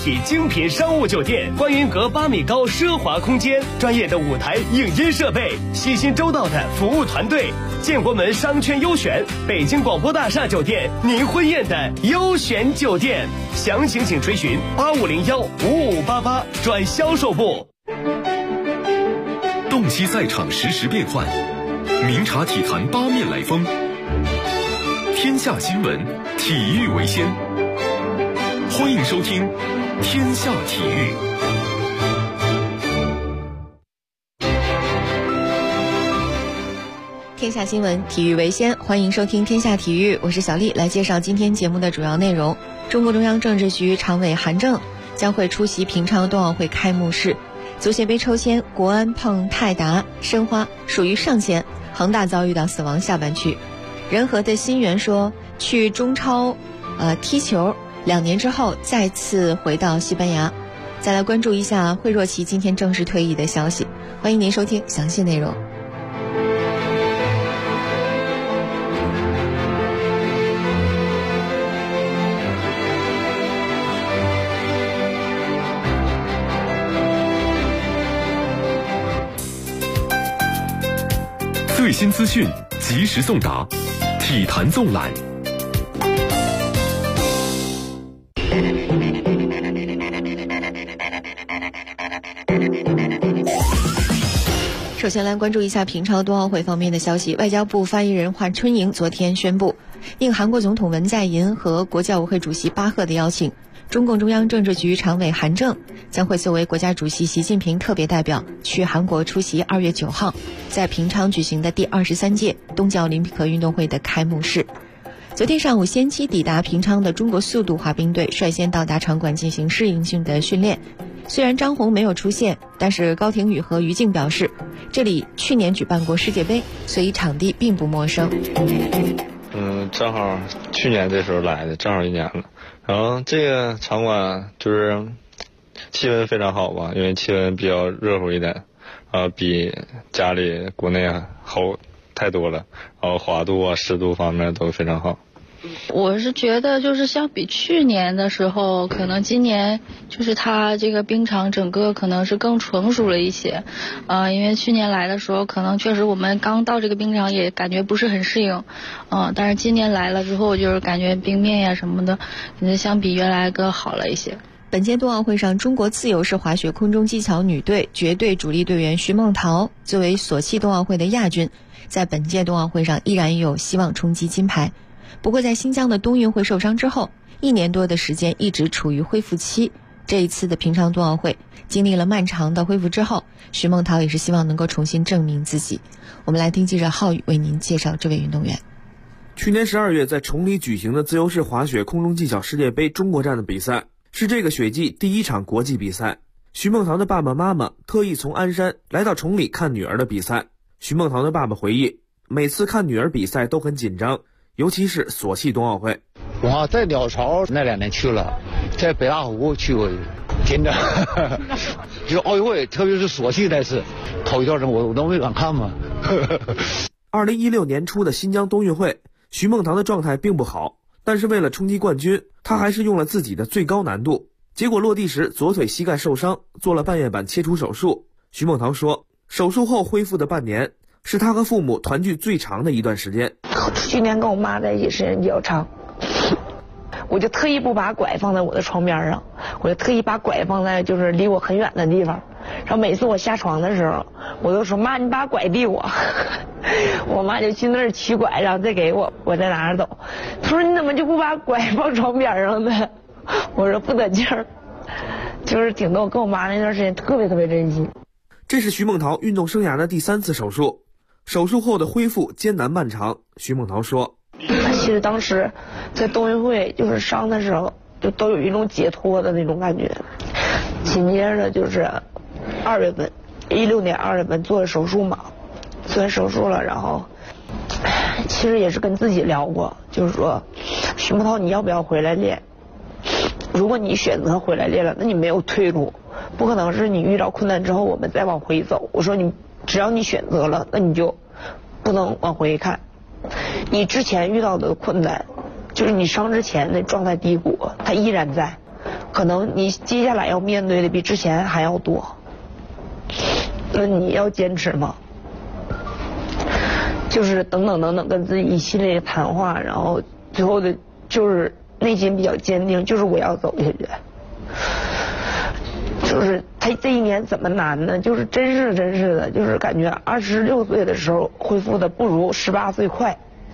体精品商务酒店，观云阁8米高奢华空间，专业的舞台影音设备，细心周到的服务团队，建国门商圈优选，北京广播大厦酒店，您婚宴的优选酒店。详情请垂询8501-5588转销售部。 洞悉赛场实时变幻，明察体坛八面来风。天下新闻，体育为先。欢迎收听《天下体育》。 天下新闻，体育为先。欢迎收听《天下体育》，我是小丽，来介绍今天节目的主要内容。中共中央政治局常委韩正将会出席平昌冬奥会开幕式。足协杯抽签，国安碰泰达，申花属于上线，恒大遭遇到死亡下半区。仁和的新源说去中超踢球，2年之后再次回到西班牙。再来关注一下惠若琪今天正式退役的消息，欢迎您收听详细内容。 最新资讯及时送达，体坛纵览。 首先来关注一下平昌冬奥会方面的消息。外交部发言人华春莹昨天宣布，应韩国总统文在寅和国教委会主席巴赫的邀请，中共中央政治局常委韩正将会作为国家主席习近平特别代表去韩国出席2月9号在平昌举行的第23届冬季奥林匹克运动会的开幕式。昨天上午，先期抵达平昌的中国速度滑冰队率先到达场馆进行适应性的训练。虽然张红没有出现，但是高亭宇和于静表示，这里去年举办过世界杯，所以场地并不陌生。 正好去年这时候来的，正好1年了。然后这个场馆就是气温非常好吧，因为气温比较热乎一点，比家里国内好太多了，然后滑度湿度方面都非常好。 我是觉得就是相比去年的时候，可能今年就是它这个冰场整个可能是更成熟了一些，因为去年来的时候可能确实我们刚到这个冰场也感觉不是很适应，但是今年来了之后就是感觉冰面呀什么的，相比原来更好了一些。 本届冬奥会上，中国自由式滑雪空中技巧女队绝对主力队员徐梦桃作为索契冬奥会的亚军，在本届冬奥会上依然有希望冲击金牌。不过在新疆的冬运会受伤之后，1年多的时间一直处于恢复期。这一次的平昌冬奥会经历了漫长的恢复之后，徐梦桃也是希望能够重新证明自己。我们来听记者浩宇为您介绍这位运动员。 去年12月在崇礼举行的自由式滑雪空中技巧世界杯中国站的比赛，是这个雪季第1场国际比赛。徐梦桃的爸爸妈妈特意从鞍山来到崇礼看女儿的比赛。徐梦桃的爸爸回忆，每次看女儿比赛都很紧张，尤其是索契冬奥会。 我在鸟巢那2年去了，在北大湖去过，真的就是奥运会，特别是索契那次，头一段时我都没敢看嘛。 2016年初的新疆冬运会，徐梦桃的状态并不好，但是为了冲击冠军，她还是用了自己的最高难度。结果落地时左腿膝盖受伤，做了半月板切除手术。徐梦桃说，手术后恢复的半年是她和父母团聚最长的一段时间。 去年跟我妈在一起时间比较长，我就特意不把拐放在我的床边上，我就特意把拐放在就是离我很远的地方。然后每次我下床的时候，我都说妈，你把拐递我。我妈就去那儿取拐，然后再给我，我再拿着走。她说你怎么就不把拐放床边上呢？我说不得劲儿，就是挺逗。跟我妈那段时间特别珍惜。 这是徐梦桃运动生涯的第3次手术，手术后的恢复艰难漫长。徐梦桃说， 其实当时在冬运会就是伤的时候，就都有一种解脱的那种感觉。紧接着就是2月份，16年2月份做了手术嘛，做完手术了，然后其实也是跟自己聊过，就是说徐梦桃你要不要回来练？如果你选择回来练了，那你没有退路，不可能是你遇到困难之后我们再往回走。我说你只要你选择了，那你就不能往回看。你之前遇到的困难，就是你伤之前的状态低谷，它依然在。 可能你接下来要面对的比之前还要多。那你要坚持吗？就是等等跟自己一系列谈话，然后最后的就是内心比较坚定，就是我要走下去。就是他这一年怎么难呢？就是真是的，就是感觉26岁的时候恢复的不如18岁快，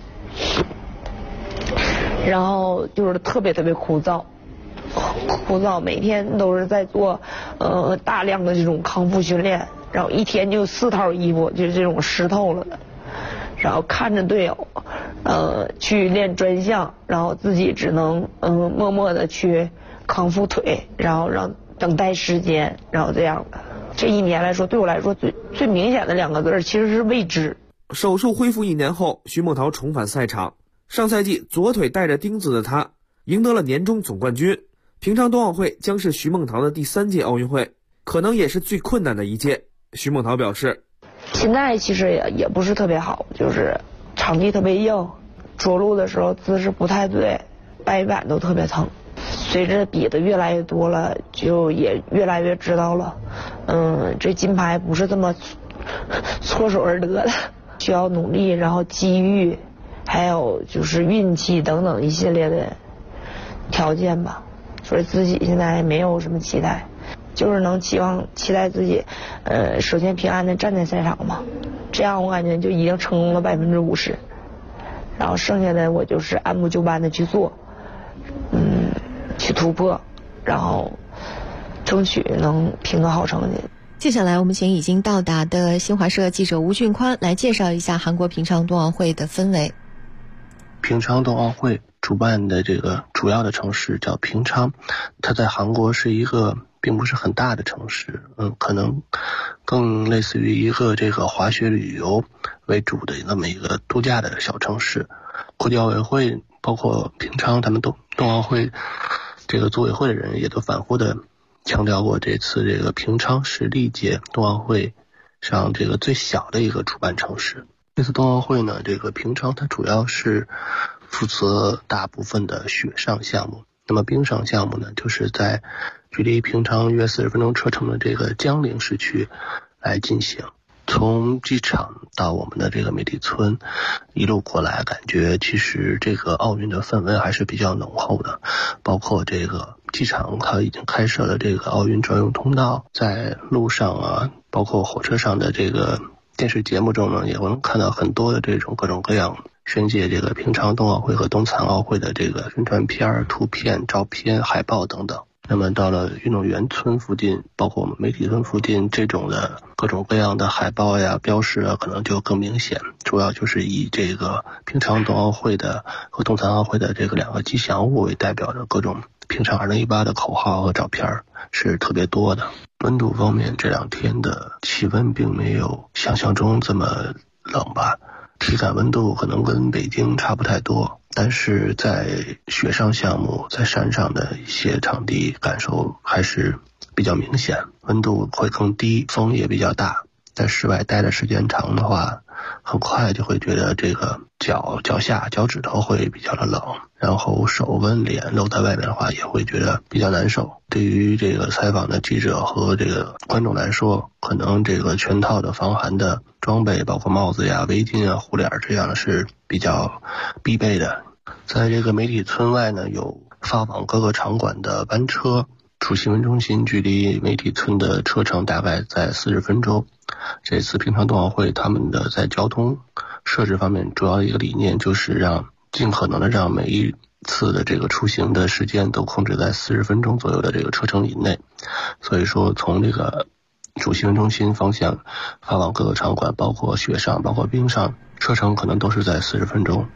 然后就是特别枯燥，每天都是在做大量的这种康复训练，然后一天就4套衣服，就是这种湿透了的，然后看着队友去练专项，然后自己只能默默的去康复腿，然后让等待时间，然后这样的。这一年来说，对我来说最明显的2个字其实是未知。 手术恢复1年后，徐梦桃重返赛场。上赛季左腿带着钉子的她赢得了年终总冠军。平昌冬奥会将是徐梦桃的第3届奥运会，可能也是最困难的一届。徐梦桃表示， 现在其实也不是特别好，就是场地特别硬，着陆的时候姿势不太对，掰板都特别疼。随着比的越来越多了，就也越来越知道了，这金牌不是这么搓手而得的，需要努力，然后机遇，还有就是运气等等一系列的条件吧。所以自己现在没有什么期待，就是能期待自己，首先平安的站在赛场嘛，这样我感觉就已经成功了50%，然后剩下的我就是按部就班的去做，去突破，然后争取能评个好成绩。 接下来我们请已经到达的新华社记者吴俊宽来介绍一下韩国平昌冬奥会的氛围。 平昌冬奥会主办的这个主要的城市叫平昌，它在韩国是一个并不是很大的城市，可能更类似于一个这个滑雪旅游为主的那么一个度假的小城市。国际奥委会包括平昌他们冬奥会这个组委会的人也都反复的强调过，这次这个平昌是历届冬奥会上这个最小的一个主办城市。这次冬奥会呢，这个平昌它主要是负责大部分的雪上项目，那么冰上项目呢，就是在距离平昌约40分钟车程的这个江陵市区来进行。从机场到我们的这个媒体村一路过来，感觉其实这个奥运的氛围还是比较浓厚的，包括这个机场它已经开设了这个奥运专用通道，在路上啊，包括火车上的这个电视节目中呢，也能看到很多的这种各种各样宣介这个平昌冬奥会和冬残奥会的这个宣传片、图片、照片、海报等等。那么到了运动员村附近，包括我们媒体村附近，这种的各种各样的海报呀、标识啊，可能就更明显。主要就是以这个平昌冬奥会的和冬残奥会的这个2个吉祥物为代表的各种平昌2018的口号和照片是特别多的。温度方面，这2天的气温并没有想象中这么冷吧，体感温度可能跟北京差不太多，但是在雪上项目，在山上的一些场地感受还是比较明显，温度会更低，风也比较大。在室外待的时间长的话，很快就会觉得这个脚下脚趾头会比较的冷，然后手跟脸露在外面的话也会觉得比较难受。对于这个采访的记者和这个观众来说，可能这个全套的防寒的装备，包括帽子呀、围巾啊、护脸这样的是比较必备的。在这个媒体村外呢，有发往各个场馆的班车，出新闻中心距离媒体村的车程大概在40分钟。这次平昌冬奥会他们的在交通设置方面主要一个理念就是尽可能的让每一次的这个出行的时间都控制在40分钟左右的这个车程以内，所以说从这个主新闻中心方向发往各个场馆，包括雪上包括冰上，车程可能都是在40分钟。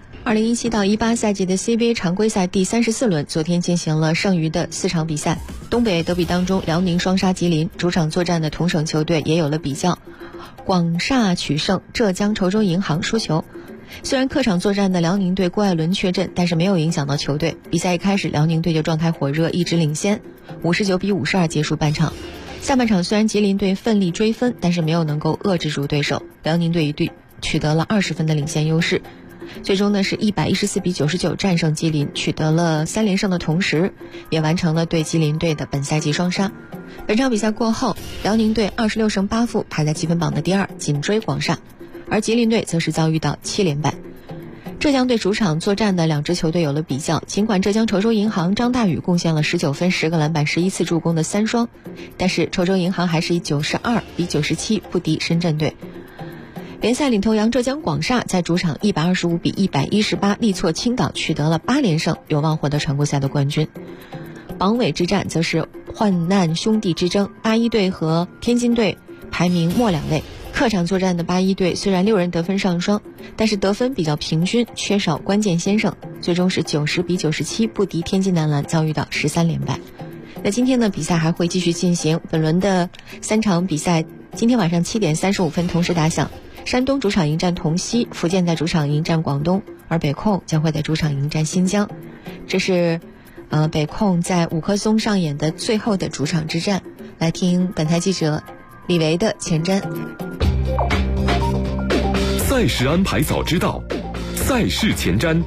2017到18赛季的 CBA 常规赛第34轮昨天进行了剩余的4场比赛。东北德比当中，辽宁双杀吉林，主场作战的同省球队也有了比较。广厦取胜，浙江稠州银行输球。虽然客场作战的辽宁队郭艾伦缺阵，但是没有影响到球队。比赛一开始，辽宁队就状态火热，一直领先，59-52结束半场。下半场虽然吉林队奋力追分，但是没有能够遏制住对手，辽宁队取得了20分的领先优势。 最终呢是114比99战胜吉林，取得了3连胜的同时，也完成了对吉林队的本赛季双杀。本场比赛过后，辽宁队26胜8负排在积分榜的第2，紧追广厦，而吉林队则是遭遇到7连败。浙江队主场作战的2支球队有了比较，尽管浙江稠州银行张大宇贡献了19分、10个篮板、11次助攻的3双，但是稠州银行还是以92比97不敌深圳队。联赛领头羊浙江广厦在主场125比118力挫青岛，取得了8连胜，有望获得常规赛的冠军。榜尾之战则是患难兄弟之争，81队和天津队排名末2位。客场作战的81队虽然6人得分上双，但是得分比较平均，缺少关键先生，最终是90比97不敌天津男篮，遭遇到13连败。那今天的比赛还会继续进行，本轮的3场比赛今天晚上7点35分同时打响。山东主场迎战同曦，福建在主场迎战广东，而北控将会在主场迎战新疆。这是北控在五棵松上演的最后的主场之战。来听本台记者李维的前瞻。 赛事安排早知道，赛事前瞻。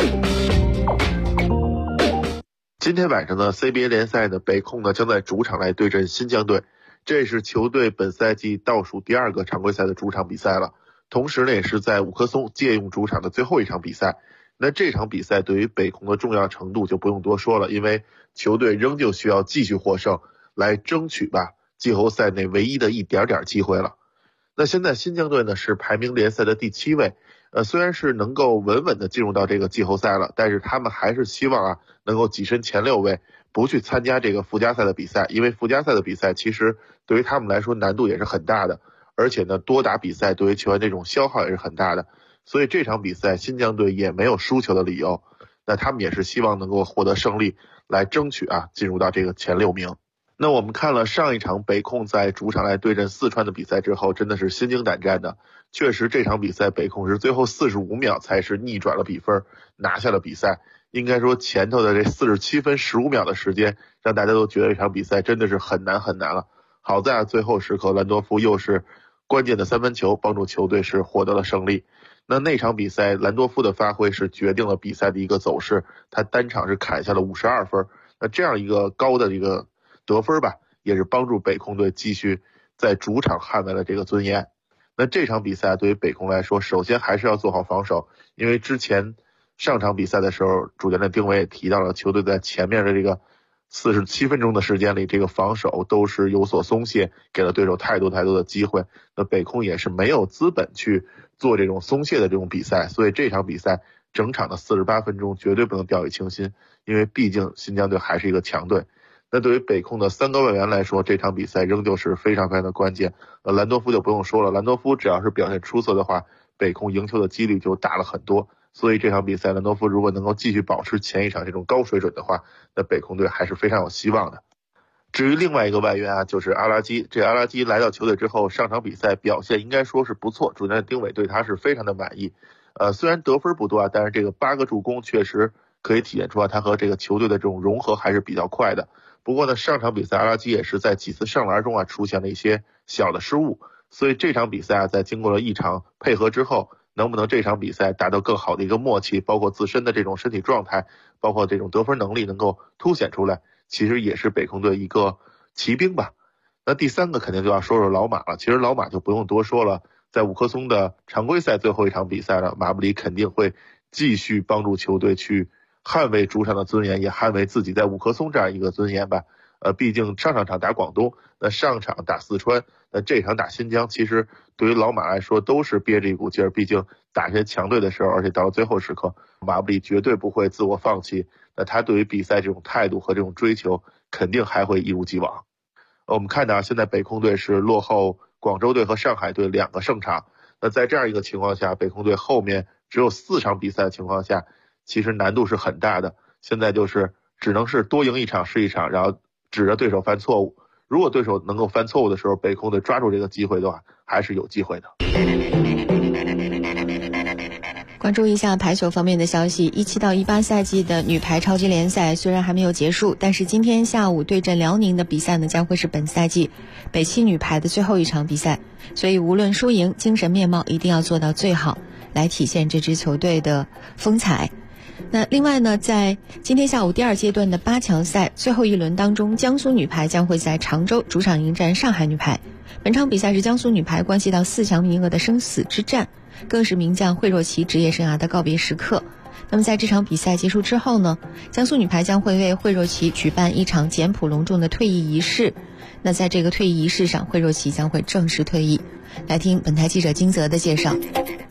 今天晚上的 CBA 联赛呢，北控呢将在主场来对阵新疆队，这是球队本赛季倒数第2个常规赛的主场比赛了，同时呢也是在五棵松借用主场的最后一场比赛。那这场比赛对于北控的重要程度就不用多说了，因为球队仍旧需要继续获胜，来争取吧季后赛内唯一的一点点机会了。那现在新疆队呢是排名联赛的第7位，虽然是能够稳稳的进入到这个季后赛了，但是他们还是希望能够跻身前6位，不去参加这个附加赛的比赛，因为附加赛的比赛其实对于他们来说难度也是很大的，而且呢多打比赛对于球员这种消耗也是很大的，所以这场比赛新疆队也没有输球的理由，那他们也是希望能够获得胜利，来争取进入到这个前6名。那我们看了上一场北控在主场来对阵四川的比赛之后，真的是心惊胆战的。确实这场比赛北控是最后45秒才是逆转了比分，拿下了比赛。应该说前头的这47分15秒的时间，让大家都觉得这场比赛真的是很难很难了。好在最后时刻兰多夫又是关键的3分球，帮助球队是获得了胜利。那场比赛兰多夫的发挥是决定了比赛的一个走势，他单场是砍下了52分。那这样一个高的一个得分吧，也是帮助北控队继续在主场捍卫了这个尊严。那这场比赛对于北控来说，首先还是要做好防守，因为之前上场比赛的时候，主教练丁伟也提到了，球队在前面的这个47分钟的时间里，这个防守都是有所松懈，给了对手太多的机会。那北控也是没有资本去做这种松懈的这种比赛，所以这场比赛整场的48分钟绝对不能掉以轻心，因为毕竟新疆队还是一个强队。那对于北控的3个外援来说，这场比赛仍旧是非常的关键。兰多夫就不用说了，兰多夫只要是表现出色的话，北控赢球的几率就大了很多。所以这场比赛兰多夫如果能够继续保持前一场这种高水准的话，那北控队还是非常有希望的。至于另外一个外援就是阿拉基。这阿拉基来到球队之后，上场比赛表现应该说是不错，主教练丁伟对他是非常的满意。虽然得分不多但是这个8个助攻确实可以体现出他和这个球队的这种融合还是比较快的。不过呢，上场比赛阿拉基也是在几次上篮中出现了一些小的失误，所以这场比赛在经过了一场配合之后，能不能这场比赛达到更好的一个默契，包括自身的这种身体状态，包括这种得分能力能够凸显出来，其实也是北控队一个骑兵吧。那第3个肯定就要说老马了，其实老马就不用多说了，在五棵松的常规赛最后一场比赛呢，马布里肯定会继续帮助球队去捍卫主场的尊严，也捍卫自己在五棵松这样一个尊严吧。毕竟上场打广东，那上场打四川，那这场打新疆，其实对于老马来说都是憋着一股劲儿。毕竟打这些强队的时候，而且到了最后时刻，马布里绝对不会自我放弃。那他对于比赛这种态度和这种追求，肯定还会一如既往。我们看到现在北控队是落后广州队和上海队2个胜场。那在这样一个情况下，北控队后面只有4场比赛的情况下，其实难度是很大的。现在就是只能是多赢1场是1场，然后指着对手犯错误。如果对手能够犯错误的时候，北控队抓住这个机会的话，还是有机会的。 关注一下排球方面的消息，17到18赛季的女排超级联赛虽然还没有结束，但是今天下午对阵辽宁的比赛呢，将会是本赛季北七女排的最后一场比赛，所以无论输赢，精神面貌一定要做到最好， 来体现这支球队的风采。那另外呢，在今天下午第2阶段的8强赛最后一轮当中，江苏女排将会在常州主场迎战上海女排。本场比赛是江苏女排关系到4强名额的生死之战，更是名将惠若琪职业生涯的告别时刻。那么在这场比赛结束之后呢，江苏女排将会为惠若琪举办一场简朴隆重的退役仪式。那在这个退役仪式上，惠若琪将会正式退役。来听本台记者金泽的介绍。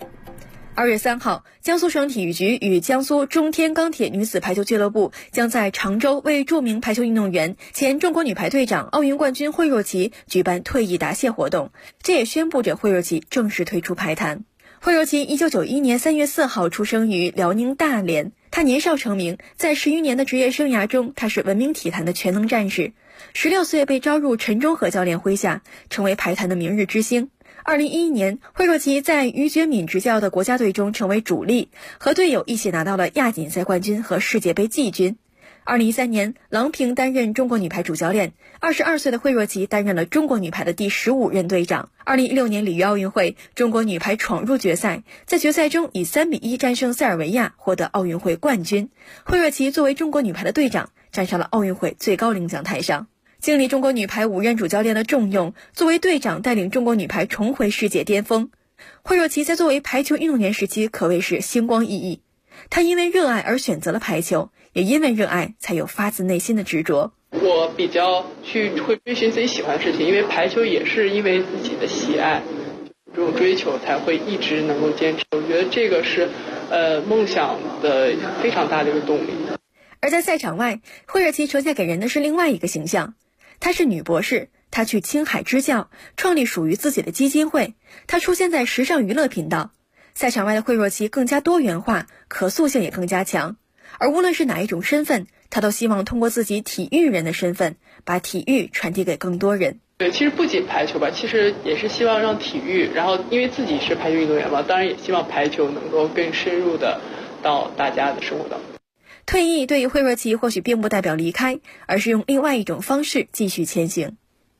2月3号，江苏省体育局与江苏中天钢铁女子排球俱乐部将在常州为著名排球运动员、前中国女排队长、奥运冠军惠若琪举办退役答谢活动，这也宣布着惠若琪正式退出排坛。惠若琪1991年3月4号出生于辽宁大连，她年少成名，在10余年的职业生涯中，她是闻名体坛的全能战士。16岁被招入陈忠和教练麾下，成为排坛的明日之星。2011年，惠若琪在于觉敏执教的国家队中成为主力，和队友一起拿到了亚锦赛冠军和世界杯季军。2013年，郎平担任中国女排主教练，22岁的惠若琪担任了中国女排的第15任队长。2016年里约奥运会，中国女排闯入决赛，在决赛中以3-1战胜塞尔维亚，获得奥运会冠军。惠若琪作为中国女排的队长，站上了奥运会最高领奖台上。经历中国女排5任主教练的重用，作为队长带领中国女排重回世界巅峰。惠若琪在作为排球运动员时期可谓是星光熠熠，她因为热爱而选择了排球，也因为热爱才有发自内心的执着。 我比较会追寻自己喜欢的事情，因为排球也是因为自己的喜爱，这种追求才会一直能够坚持。我觉得这个是梦想的非常大的一个动力。 而在赛场外，惠若琪呈现给人的是另外一个形象。她是女博士，她去青海支教，创立属于自己的基金会，她出现在时尚娱乐频道。赛场外的惠若琪更加多元化，可塑性也更加强。而无论是哪一种身份，她都希望通过自己体育人的身份，把体育传递给更多人。 对，其实不仅排球吧，其实也是希望让体育，然后因为自己是排球运动员嘛，当然也希望排球能够更深入的到大家的生活当中。 退役对于惠若琪或许并不代表离开，而是用另外一种方式继续前行。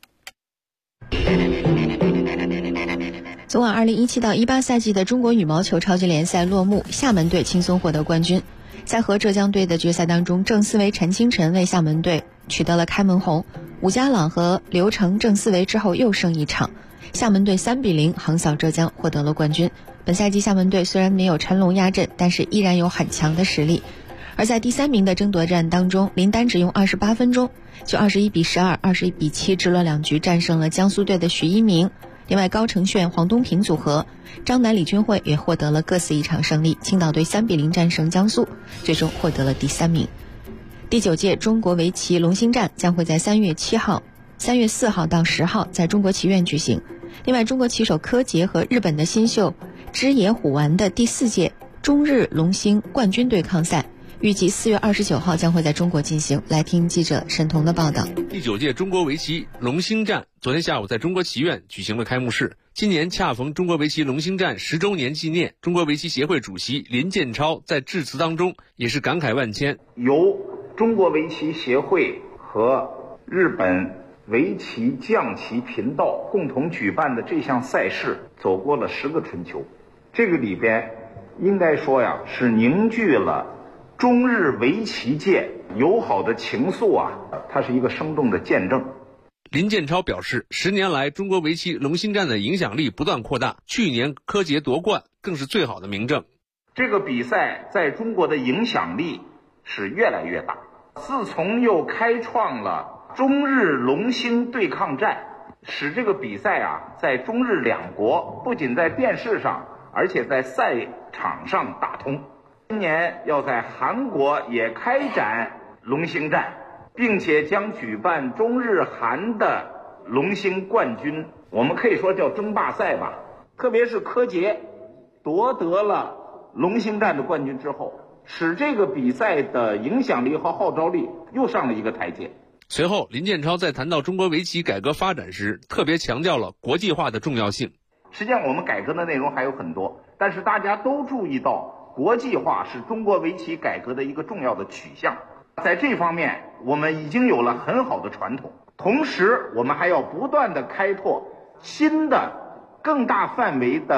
昨晚2017到18赛季的中国羽毛球超级联赛落幕，厦门队轻松获得冠军。在和浙江队的决赛当中，郑思维、陈清晨为厦门队取得了开门红，伍家朗和刘成、郑思维之后又胜一场，厦门队3-0横扫浙江，获得了冠军。本赛季厦门队虽然没有陈龙压阵，但是依然有很强的实力。而在第3名的争夺战当中，林丹只用28分钟就21-12、21-7直落2局战胜了江苏队的许一鸣。另外，高承炫、黄东萍组合，张楠、李俊慧也获得了各自一场胜利。青岛队3-0战胜江苏，最终获得了第3名。第9届中国围棋龙星战将会在3月4号到10号在中国棋院举行。另外，中国棋手柯洁和日本的新秀枝野虎丸的第4届中日龙星冠军对抗赛预计4月29号将会在中国进行。来听记者沈彤的报道。 第9届中国围棋龙星战昨天下午在中国棋院举行了开幕式。今年恰逢中国围棋龙星战10周年纪念，中国围棋协会主席林建超在致辞当中也是感慨万千。 由中国围棋协会和日本围棋将棋频道共同举办的这项赛事走过了10个春秋，这个里边应该说呀，是凝聚了中日围棋界友好的情愫啊，它是一个生动的见证。 林建超表示，10年来中国围棋龙星战的影响力不断扩大，去年柯洁夺冠更是最好的明证。 这个比赛在中国的影响力是越来越大，自从又开创了中日龙星对抗战，使这个比赛啊，在中日两国不仅在电视上，而且在赛场上打通。今年要在韩国也开展龙星战，并且将举办中日韩的龙星冠军，我们可以说叫争霸赛吧。特别是柯洁夺得了龙星战的冠军之后，使这个比赛的影响力和号召力又上了一个台阶。 随后，林建超在谈到中国围棋改革发展时，特别强调了国际化的重要性。 实际上我们改革的内容还有很多，但是大家都注意到国际化是中国围棋改革的一个重要的取向。在这方面我们已经有了很好的传统，同时我们还要不断的开拓新的更大范围的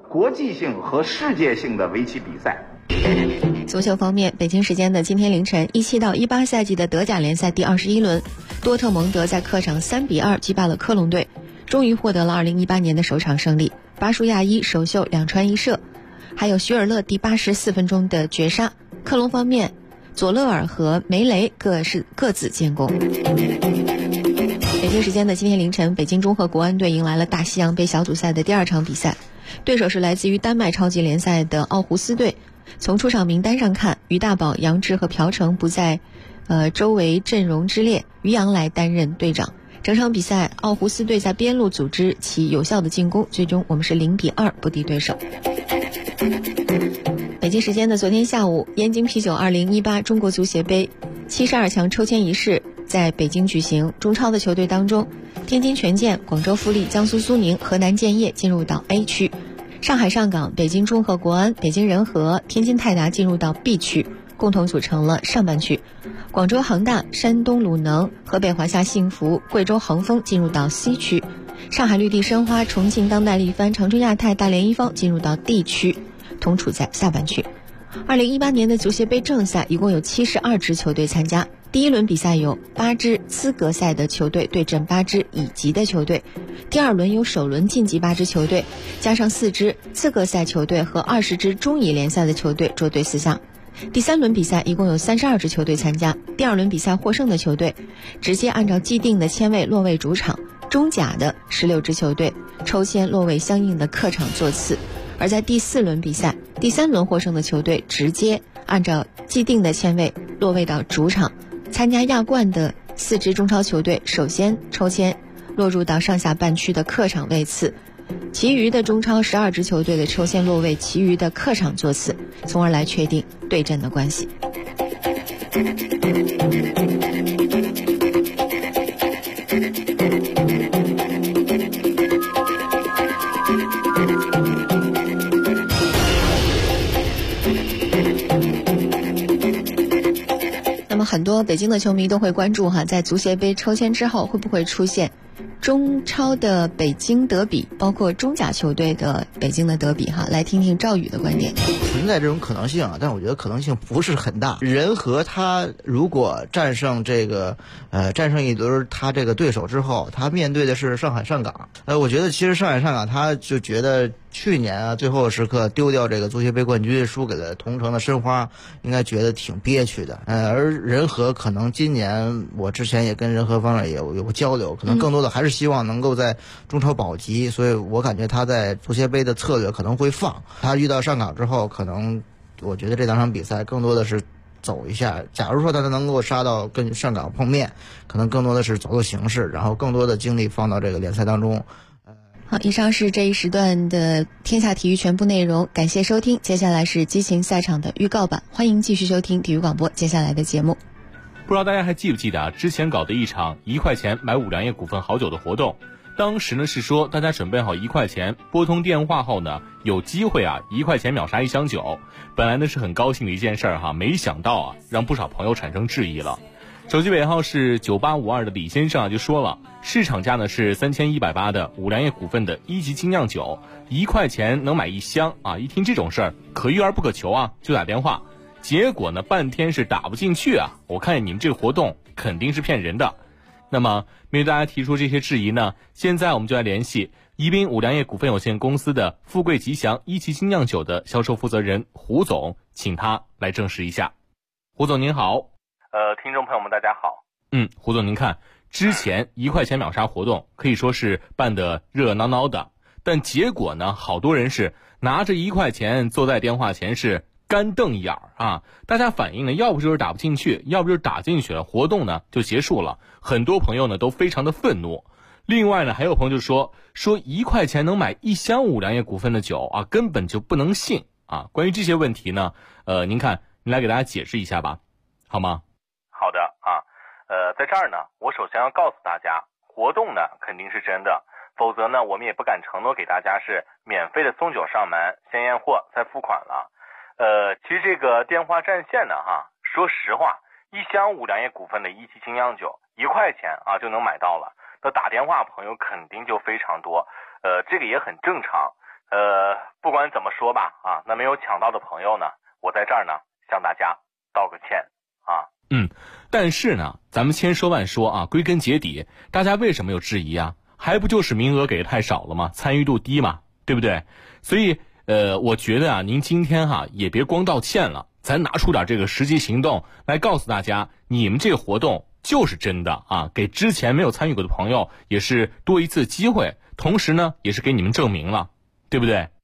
国际性和世界性的围棋比赛。 足球方面，北京时间的今天凌晨，17到18赛季的德甲联赛第21轮，多特蒙德在客场3-2击败了科隆队，终于获得了2018年的首场胜利。巴舒亚伊首秀2传1射，还有徐尔勒第84分钟的绝杀。科隆方面，佐勒尔和梅雷各自建功。北京时间的今天凌晨，北京中赫国安队迎来了大西洋杯小组赛的第2场比赛，对手是来自于丹麦超级联赛的奥胡斯队。从出场名单上看，于大宝、杨志和朴成不在周围阵容之列，于洋来担任队长。整场比赛，奥胡斯队在边路组织其有效的进攻，最终我们是0-2不敌对手。北京时间的昨天下午，燕京啤酒2018中国足协杯72强抽签仪式在北京举行。中超的球队当中，天津权健、广州富力、江苏苏宁、河南建业进入到 A 区，上海上港、北京中赫国安、北京人和、天津泰达进入到 B 区，共同组成了上半区。广州恒大、山东鲁能、河北华夏幸福、贵州恒丰进入到 C 区，上海绿地申花、重庆当代力帆、长春亚泰、大连一方进入到 D 区，同处在下半区。2018年的足协杯正赛一共有72支球队参加，第一轮比赛有8支资格赛的球队对阵8支乙级的球队，第二轮有首轮晋级8支球队加上4支资格赛球队和20支中乙联赛的球队捉对4项。第三轮比赛一共有32支球队参加，第二轮比赛获胜的球队直接按照既定的签位落位主场，中甲的16支球队抽签落位相应的客场座次。而在第4轮比赛，第3轮获胜的球队直接按照既定的签位落位到主场，参加亚冠的4支中超球队首先抽签落入到上下半区的客场位次，其余的中超12支球队的抽签落位其余的客场座次，从而来确定对阵的关系。那么很多北京的球迷都会关注在足协杯抽签之后会不会出现中超的北京德比，包括中甲球队的北京的德比来听听赵宇的观点。 存在这种可能性但我觉得可能性不是很大。人和他如果战胜一轮他这个对手之后，他面对的是上海上港。我觉得其实上海上港他就觉得去年最后时刻丢掉这个足协杯冠军，输给了同城的申花，应该觉得挺憋屈的。而人和可能今年我之前也跟人和方面也有交流，可能更多的还是希望能够在中超保级，所以我感觉他在足协杯的策略可能会放。他遇到上港之后，可能我觉得这2场比赛更多的是走一下。假如说他能够杀到跟上港碰面，可能更多的是走形势，然后更多的精力放到这个联赛当中。 好，以上是这一时段的天下体育全部内容，感谢收听。接下来是激情赛场的预告版，欢迎继续收听体育广播接下来的节目。 不知道大家还记不记得之前搞的一场1块钱买五粮液股份好酒的活动，当时呢是说大家准备好1块钱，拨通电话后呢有机会1块钱秒杀1箱酒。本来呢是很高兴的一件事没想到让不少朋友产生质疑了。手机尾号是9852的李先生就说了，市场价呢是3180的五粮液股份的1级精酿酒，1块钱能买1箱一听这种事儿可遇而不可求就打电话，结果呢半天是打不进去我看你们这个活动肯定是骗人的。那么面对大家提出这些质疑呢，现在我们就来联系宜宾五粮液股份有限公司的富贵吉祥1级精酿酒的销售负责人胡总，请他来证实一下。胡总您好。 听众朋友们大家好。 胡总您看，之前1块钱秒杀活动可以说是办得热热闹闹的，但结果呢好多人是拿着1块钱坐在电话前是干瞪眼大家反映呢要不就是打不进去，要不就是打进去了，活动呢就结束了。很多朋友呢都非常的愤怒。另外呢还有朋友就说1块钱能买1箱五粮液股份的酒根本就不能信关于这些问题呢您来给大家解释一下吧，好吗？ 好的在这儿呢我首先要告诉大家，活动呢肯定是真的，否则呢我们也不敢承诺给大家是免费的送酒上门，先验货再付款了。其实这个电话占线呢说实话，1箱五粮液股份的1级精酿酒1块钱就能买到了，那打电话朋友肯定就非常多，这个也很正常。 不管怎么说吧啊，那没有抢到的朋友呢，我在这儿呢向大家道个歉啊。 但是呢，咱们千说万说啊，归根结底，大家为什么有质疑啊？还不就是名额给的太少了吗？参与度低嘛，对不对？所以我觉得啊，您今天也别光道歉了，咱拿出点这个实际行动来告诉大家，你们这个活动就是真的啊，给之前没有参与过的朋友也是多一次机会，同时呢，也是给你们证明了，对不对？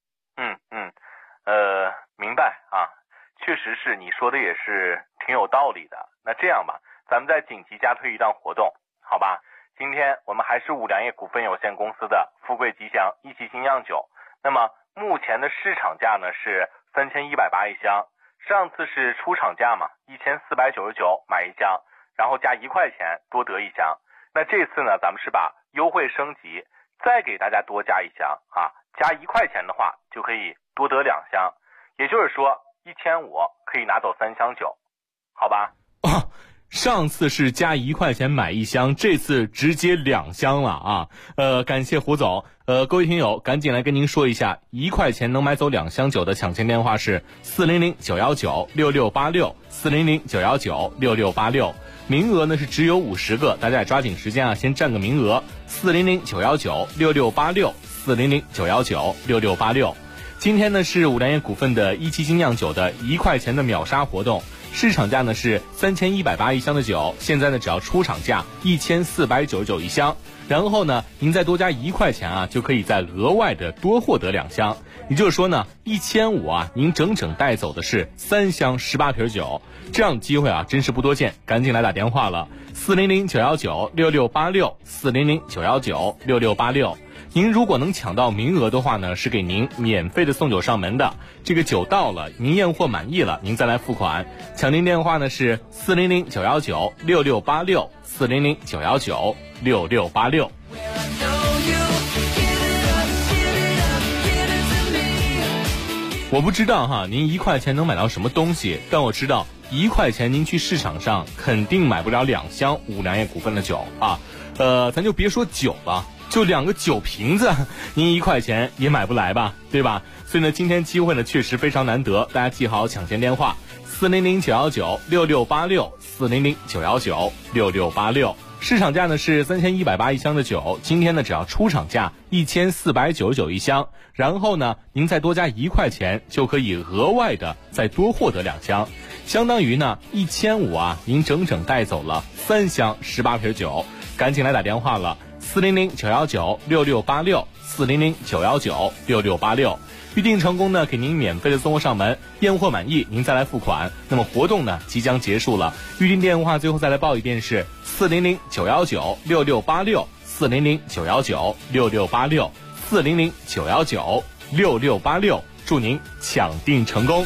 明白啊，确实是你说的也是挺有道理的。那这样吧，咱们再紧急加推一档活动，好吧？今天我们还是五粮液股份有限公司的富贵吉祥一期精酿酒，那么目前的市场价呢是3180一箱，上次是出厂价嘛，1499买一箱，然后加1块钱多得一箱。那这次呢，咱们是把优惠升级，再给大家多加一箱啊，加1块钱的话就可以多得2箱，也就是说1500可以拿走3箱酒，好吧？ 上次是加1块钱买一箱，这次直接2箱了啊！感谢胡总。各位听友，赶紧来跟您说一下，1块钱能买走2箱酒的抢钱电话是400-919-6686，400-919-6686。名额呢是只有50个，大家也抓紧时间啊，先占个名额。400-919-6686，400-919-6686。今天呢是五粮液股份的一期精酿酒的1块钱的秒杀活动。市场价呢是3180一箱的酒，现在呢只要出厂价1499一箱，然后呢您再多加1块钱啊，就可以再额外的多获得2箱，也就是说呢1500啊，您整整带走的是3箱18瓶酒，这样的机会啊真是不多见，赶紧来打电话了，400-919-6686，400-919-6686。您如果能抢到名额的话呢，是给您免费的送酒上门的。这个酒到了，您验货满意了，您再来付款。抢订电话呢是400-919-6686，400-919-6686。我不知道您1块钱能买到什么东西，但我知道1块钱您去市场上肯定买不了2箱五粮液股份的酒啊。咱就别说酒了，就2个酒瓶子，您1块钱也买不来吧，对吧？所以呢，今天机会呢确实非常难得，大家记好抢钱电话：400-919-6686，400-919-6686。市场价呢是3180一箱的酒，今天呢只要出厂价1499一箱，然后呢您再多加1块钱，就可以额外的再多获得2箱，相当于呢1500啊，您整整带走了3箱18瓶酒，赶紧来打电话了。400-919-6686，400-919-6686。预定成功呢，给您免费的送货上门，验货满意您再来付款。那么活动呢即将结束了，预定电话最后再来报一遍是400-919-6686，400-919-6686，400-919-6686。祝您抢订成功。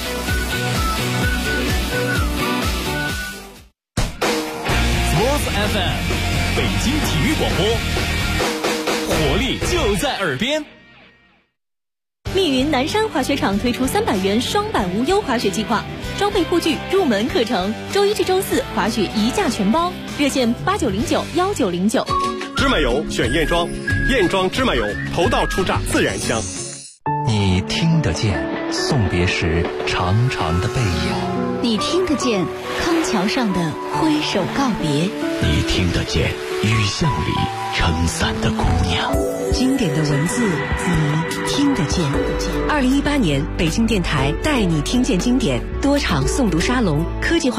Sports FM， 北京体育广播，活力就在耳边。 密云南山滑雪场推出300元双板无忧滑雪计划，装备护具、入门课程，周一至周四滑雪一价全包，热线8909-1909。 芝麻油选燕庄，燕庄芝麻油，头道初榨自然香。 你听得见送别时长长的背影， 你听得见康桥上的挥手告别， 你听得见雨巷里撑伞的姑娘。 经典的文字，你听得见。2018年，北京电台带你听见经典多场诵读沙龙，科技化